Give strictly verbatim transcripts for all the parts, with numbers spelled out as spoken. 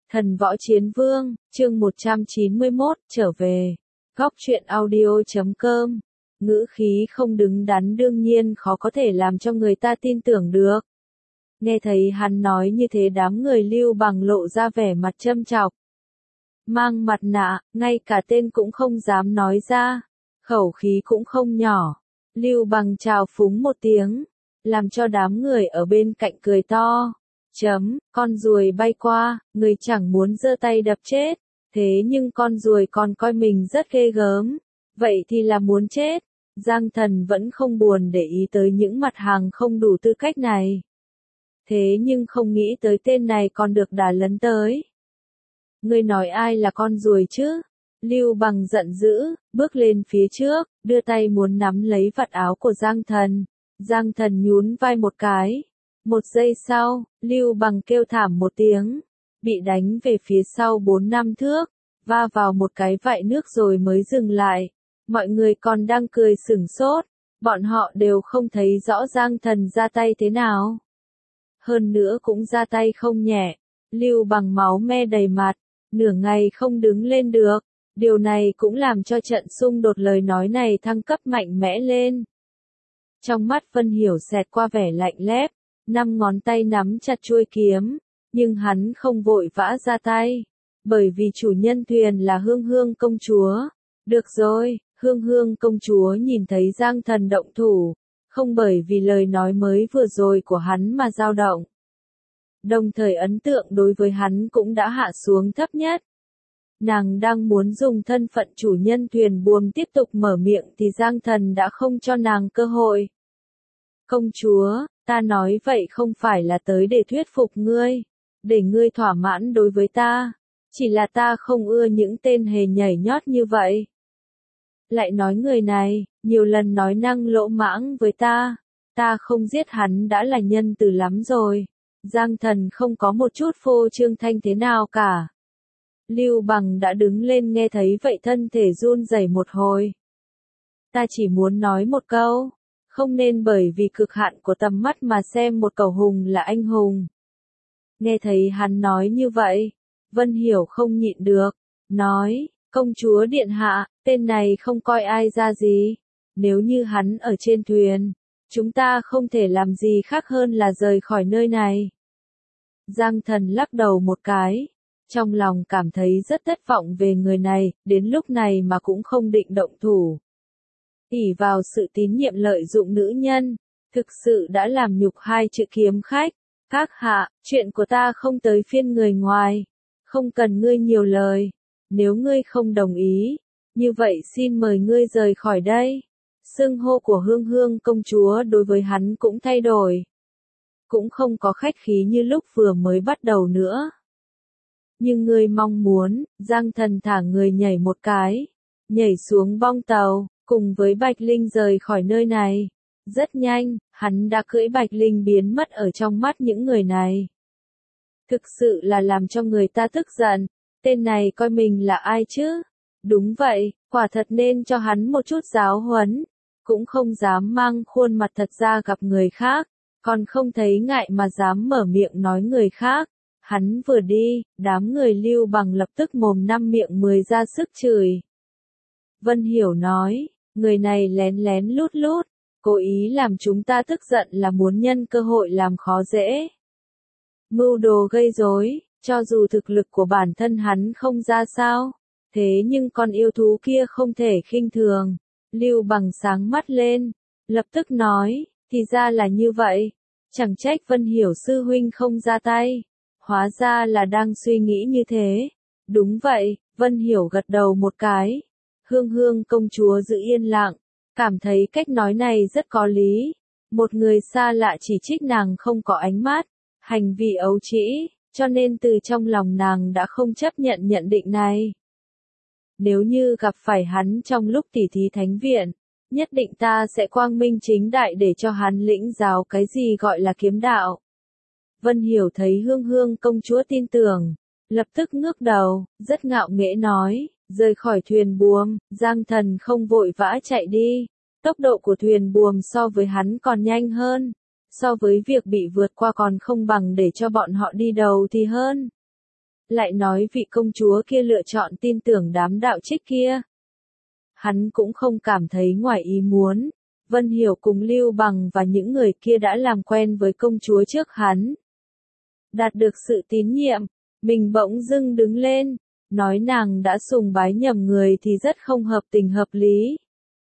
Thần Võ Chiến Vương, chương một trăm chín mươi mốt, trở về. Góc truyện audio chấm com. Ngữ khí không đứng đắn đương nhiên khó có thể làm cho người ta tin tưởng được. Nghe thấy hắn nói như thế đám người Lưu Bằng lộ ra vẻ mặt châm chọc. Mang mặt nạ, ngay cả tên cũng không dám nói ra. Khẩu khí cũng không nhỏ. Lưu Bằng chào phúng một tiếng, làm cho đám người ở bên cạnh cười to. Chấm, con ruồi bay qua, người chẳng muốn giơ tay đập chết, thế nhưng con ruồi còn coi mình rất ghê gớm, vậy thì là muốn chết. Giang Thần vẫn không buồn để ý tới những mặt hàng không đủ tư cách này. Thế nhưng không nghĩ tới tên này còn được đả lấn tới. Ngươi nói ai là con ruồi chứ? Lưu Bằng giận dữ, bước lên phía trước, đưa tay muốn nắm lấy vạt áo của Giang Thần. Giang Thần nhún vai một cái. Một giây sau, Lưu Bằng kêu thảm một tiếng, bị đánh về phía sau bốn năm thước, va vào một cái vại nước rồi mới dừng lại. Mọi người còn đang cười sửng sốt, bọn họ đều không thấy rõ Giang Thần ra tay thế nào. Hơn nữa cũng ra tay không nhẹ, Lưu Bằng máu me đầy mặt, nửa ngày không đứng lên được. Điều này cũng làm cho trận xung đột lời nói này thăng cấp mạnh mẽ lên. Trong mắt Vân Hiểu xẹt qua vẻ lạnh lẽo. Năm ngón tay nắm chặt chuôi kiếm, nhưng hắn không vội vã ra tay, bởi vì chủ nhân thuyền là Hương Hương công chúa. Được rồi, Hương Hương công chúa nhìn thấy Giang Thần động thủ, không bởi vì lời nói mới vừa rồi của hắn mà dao động. Đồng thời ấn tượng đối với hắn cũng đã hạ xuống thấp nhất. Nàng đang muốn dùng thân phận chủ nhân thuyền buồm tiếp tục mở miệng thì Giang Thần đã không cho nàng cơ hội. Công chúa, ta nói vậy không phải là tới để thuyết phục ngươi, để ngươi thỏa mãn đối với ta, chỉ là ta không ưa những tên hề nhảy nhót như vậy. Lại nói người này, nhiều lần nói năng lỗ mãng với ta, ta không giết hắn đã là nhân từ lắm rồi. Giang Thần không có một chút phô trương thanh thế nào cả. Lưu Bằng đã đứng lên nghe thấy vậy thân thể run rẩy một hồi. Ta chỉ muốn nói một câu. Không nên bởi vì cực hạn của tầm mắt mà xem một cẩu hùng là anh hùng. Nghe thấy hắn nói như vậy, Vân Hiểu không nhịn được, nói, công chúa điện hạ, tên này không coi ai ra gì. Nếu như hắn ở trên thuyền, chúng ta không thể làm gì khác hơn là rời khỏi nơi này. Giang Thần lắc đầu một cái, trong lòng cảm thấy rất thất vọng về người này, đến lúc này mà cũng không định động thủ. ỷ vào sự tín nhiệm lợi dụng nữ nhân, thực sự đã làm nhục hai chữ kiếm khách. Các hạ, chuyện của ta không tới phiên người ngoài, không cần ngươi nhiều lời, nếu ngươi không đồng ý, như vậy xin mời ngươi rời khỏi đây. Xưng hô của Hương Hương công chúa đối với hắn cũng thay đổi, cũng không có khách khí như lúc vừa mới bắt đầu nữa. Nhưng ngươi mong muốn, Giang Thần thả người nhảy một cái, nhảy xuống bong tàu. Cùng với Bạch Linh rời khỏi nơi này. Rất nhanh, hắn đã cưỡi Bạch Linh biến mất ở trong mắt những người này. Thực sự là làm cho người ta tức giận. Tên này coi mình là ai chứ? Đúng vậy, quả thật nên cho hắn một chút giáo huấn. Cũng không dám mang khuôn mặt thật ra gặp người khác. Còn không thấy ngại mà dám mở miệng nói người khác. Hắn vừa đi, đám người Lưu Bằng lập tức mồm năm miệng mười ra sức chửi. Vân Hiểu nói. Người này lén lén lút lút, cố ý làm chúng ta tức giận là muốn nhân cơ hội làm khó dễ. Mưu đồ gây rối, cho dù thực lực của bản thân hắn không ra sao, thế nhưng con yêu thú kia không thể khinh thường. Lưu Bằng sáng mắt lên, lập tức nói, thì ra là như vậy, chẳng trách Vân Hiểu sư huynh không ra tay, hóa ra là đang suy nghĩ như thế. Đúng vậy, Vân Hiểu gật đầu một cái. Hương Hương công chúa giữ yên lặng, cảm thấy cách nói này rất có lý. Một người xa lạ chỉ trích nàng không có ánh mắt, hành vi ấu trĩ, cho nên từ trong lòng nàng đã không chấp nhận nhận định này. Nếu như gặp phải hắn trong lúc tỉ thí thánh viện, nhất định ta sẽ quang minh chính đại để cho hắn lĩnh giáo cái gì gọi là kiếm đạo. Vân Hiểu thấy Hương Hương công chúa tin tưởng, lập tức ngước đầu, rất ngạo nghễ nói. Rời khỏi thuyền buồm, Giang Thần không vội vã chạy đi. Tốc độ của thuyền buồm so với hắn còn nhanh hơn. So với việc bị vượt qua còn không bằng để cho bọn họ đi đầu thì hơn. lại nói vị công chúa kia lựa chọn tin tưởng đám đạo trích kia. Hắn cũng không cảm thấy ngoài ý muốn, Vân Hiểu cùng Lưu Bằng và những người kia đã làm quen với công chúa trước hắn. Đạt được sự tín nhiệm, mình bỗng dưng đứng lên, nói nàng đã sùng bái nhầm người thì rất không hợp tình hợp lý.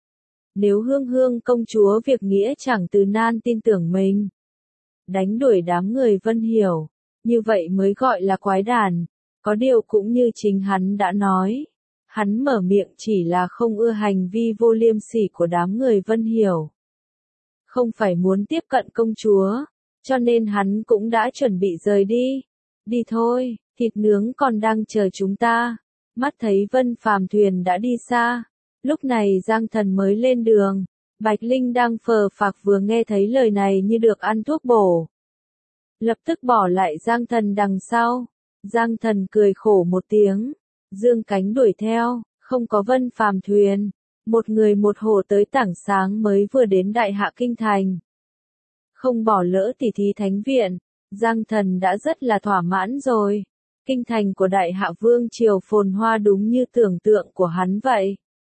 Nếu Hương Hương công chúa việc nghĩa chẳng từ nan tin tưởng mình, đánh đuổi đám người Vân Hiểu, như vậy mới gọi là quái đản. Có điều cũng như chính hắn đã nói, hắn mở miệng chỉ là không ưa hành vi vô liêm sỉ của đám người Vân Hiểu. Không phải muốn tiếp cận công chúa, cho nên hắn cũng đã chuẩn bị rời đi. Đi thôi, thịt nướng còn đang chờ chúng ta. Mắt thấy Vân Phàm thuyền đã đi xa. Lúc này Giang Thần mới lên đường. Bạch Linh đang phờ phạc vừa nghe thấy lời này như được ăn thuốc bổ. Lập tức bỏ lại Giang Thần đằng sau. Giang Thần cười khổ một tiếng, dương cánh đuổi theo, không có Vân Phàm thuyền. Một người một hồ tới tảng sáng mới vừa đến Đại Hạ Kinh Thành. Không bỏ lỡ tỷ thí thánh viện, Giang Thần đã rất là thỏa mãn rồi. Kinh thành của Đại Hạ Vương triều phồn hoa đúng như tưởng tượng của hắn vậy.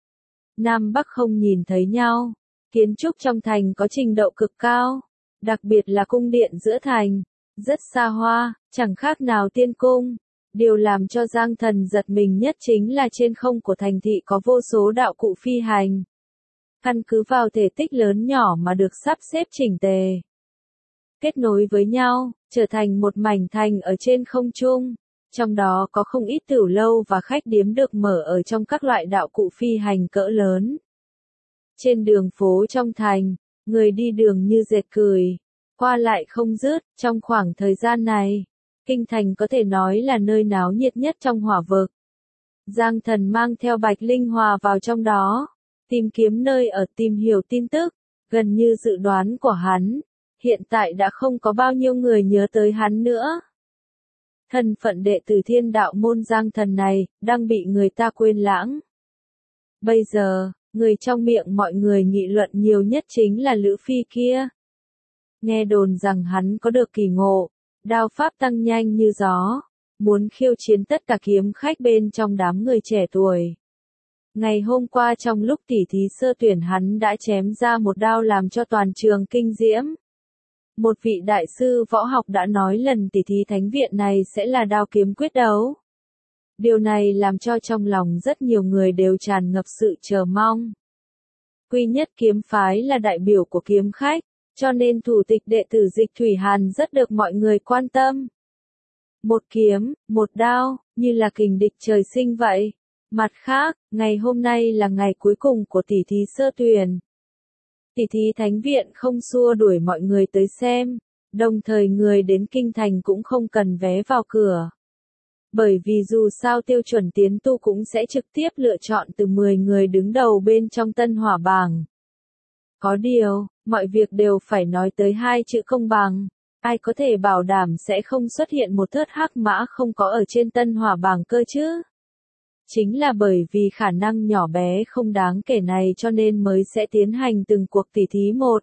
Nam Bắc không nhìn thấy nhau, kiến trúc trong thành có trình độ cực cao, đặc biệt là cung điện giữa thành, rất xa hoa, chẳng khác nào tiên cung. Điều làm cho Giang Thần giật mình nhất chính là trên không của thành thị có vô số đạo cụ phi hành. Căn cứ vào thể tích lớn nhỏ mà được sắp xếp chỉnh tề, kết nối với nhau, trở thành một mảnh thành ở trên không trung. Trong đó có không ít tiểu lâu và khách điếm được mở ở trong các loại đạo cụ phi hành cỡ lớn. Trên đường phố trong thành, người đi đường như dệt cười, qua lại không dứt. Trong khoảng thời gian này, Kinh thành có thể nói là nơi náo nhiệt nhất trong hỏa vực. Giang Thần mang theo Bạch Linh hòa vào trong đó, tìm kiếm nơi ở, tìm hiểu tin tức. Gần như dự đoán của hắn, hiện tại đã không có bao nhiêu người nhớ tới hắn nữa. Thân phận đệ tử Thiên Đạo môn Giang Thần này, đang bị người ta quên lãng. Bây giờ, người trong miệng mọi người nghị luận nhiều nhất chính là Lữ Phi kia. Nghe đồn rằng hắn có được kỳ ngộ, đao pháp tăng nhanh như gió, muốn khiêu chiến tất cả kiếm khách bên trong đám người trẻ tuổi. Ngày hôm qua trong lúc tỉ thí sơ tuyển hắn đã chém ra một đao làm cho toàn trường kinh diễm. Một vị đại sư võ học đã nói lần tỉ thí thánh viện này sẽ là đao kiếm quyết đấu. Điều này làm cho trong lòng rất nhiều người đều tràn ngập sự chờ mong. Quy Nhất kiếm phái là đại biểu của kiếm khách, cho nên thủ tịch đệ tử Dịch Thủy Hàn rất được mọi người quan tâm. Một kiếm, một đao, như là kình địch trời sinh vậy. Mặt khác, ngày hôm nay là ngày cuối cùng của tỉ thí sơ tuyển. Tỉ thí thánh viện không xua đuổi mọi người tới xem, đồng thời người đến kinh thành cũng không cần vé vào cửa. Bởi vì dù sao tiêu chuẩn tiến tu cũng sẽ trực tiếp lựa chọn từ mười người đứng đầu bên trong tân hỏa bảng. Có điều, mọi việc đều phải nói tới hai chữ công bằng. Ai có thể bảo đảm sẽ không xuất hiện một thớt hắc mã không có ở trên tân hỏa bảng cơ chứ? Chính là bởi vì khả năng nhỏ bé không đáng kể này cho nên mới sẽ tiến hành từng cuộc tỉ thí một.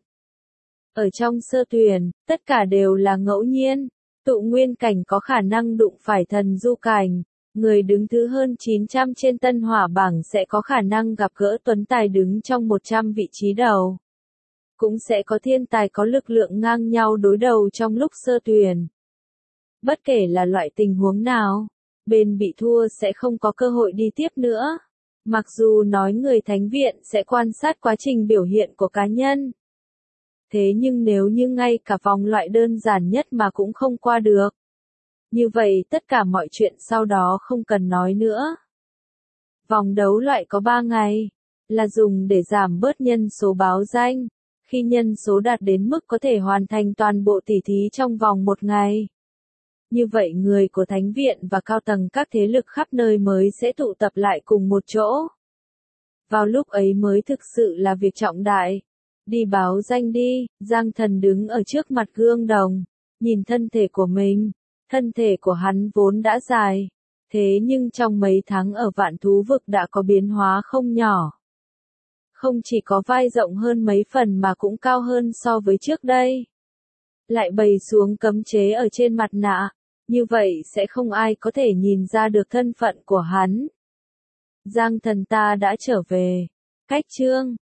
Ở trong sơ tuyển, tất cả đều là ngẫu nhiên. Tụ nguyên cảnh có khả năng đụng phải thần du cảnh. Người đứng thứ hơn chín trăm trên tân hỏa bảng sẽ có khả năng gặp gỡ tuấn tài đứng trong một trăm vị trí đầu. Cũng sẽ có thiên tài có lực lượng ngang nhau đối đầu trong lúc sơ tuyển. Bất kể là loại tình huống nào, bên bị thua sẽ không có cơ hội đi tiếp nữa. Mặc dù nói người thánh viện sẽ quan sát quá trình biểu hiện của cá nhân. Thế nhưng nếu như ngay cả vòng loại đơn giản nhất mà cũng không qua được, như vậy tất cả mọi chuyện sau đó không cần nói nữa. Vòng đấu loại có ba ngày, là dùng để giảm bớt nhân số báo danh. Khi nhân số đạt đến mức có thể hoàn thành toàn bộ tỉ thí trong vòng một ngày. Như vậy người của thánh viện và cao tầng các thế lực khắp nơi mới sẽ tụ tập lại cùng một chỗ. Vào lúc ấy mới thực sự là việc trọng đại. Đi báo danh đi, Giang Thần đứng ở trước mặt gương đồng, nhìn thân thể của mình. Thân thể của hắn vốn đã dài, thế nhưng trong mấy tháng ở vạn thú vực đã có biến hóa không nhỏ. Không chỉ có vai rộng hơn mấy phần mà cũng cao hơn so với trước đây. Lại bày xuống cấm chế ở trên mặt nạ, Như vậy sẽ không ai có thể nhìn ra được thân phận của hắn. Giang thần ta đã trở về. Cách chương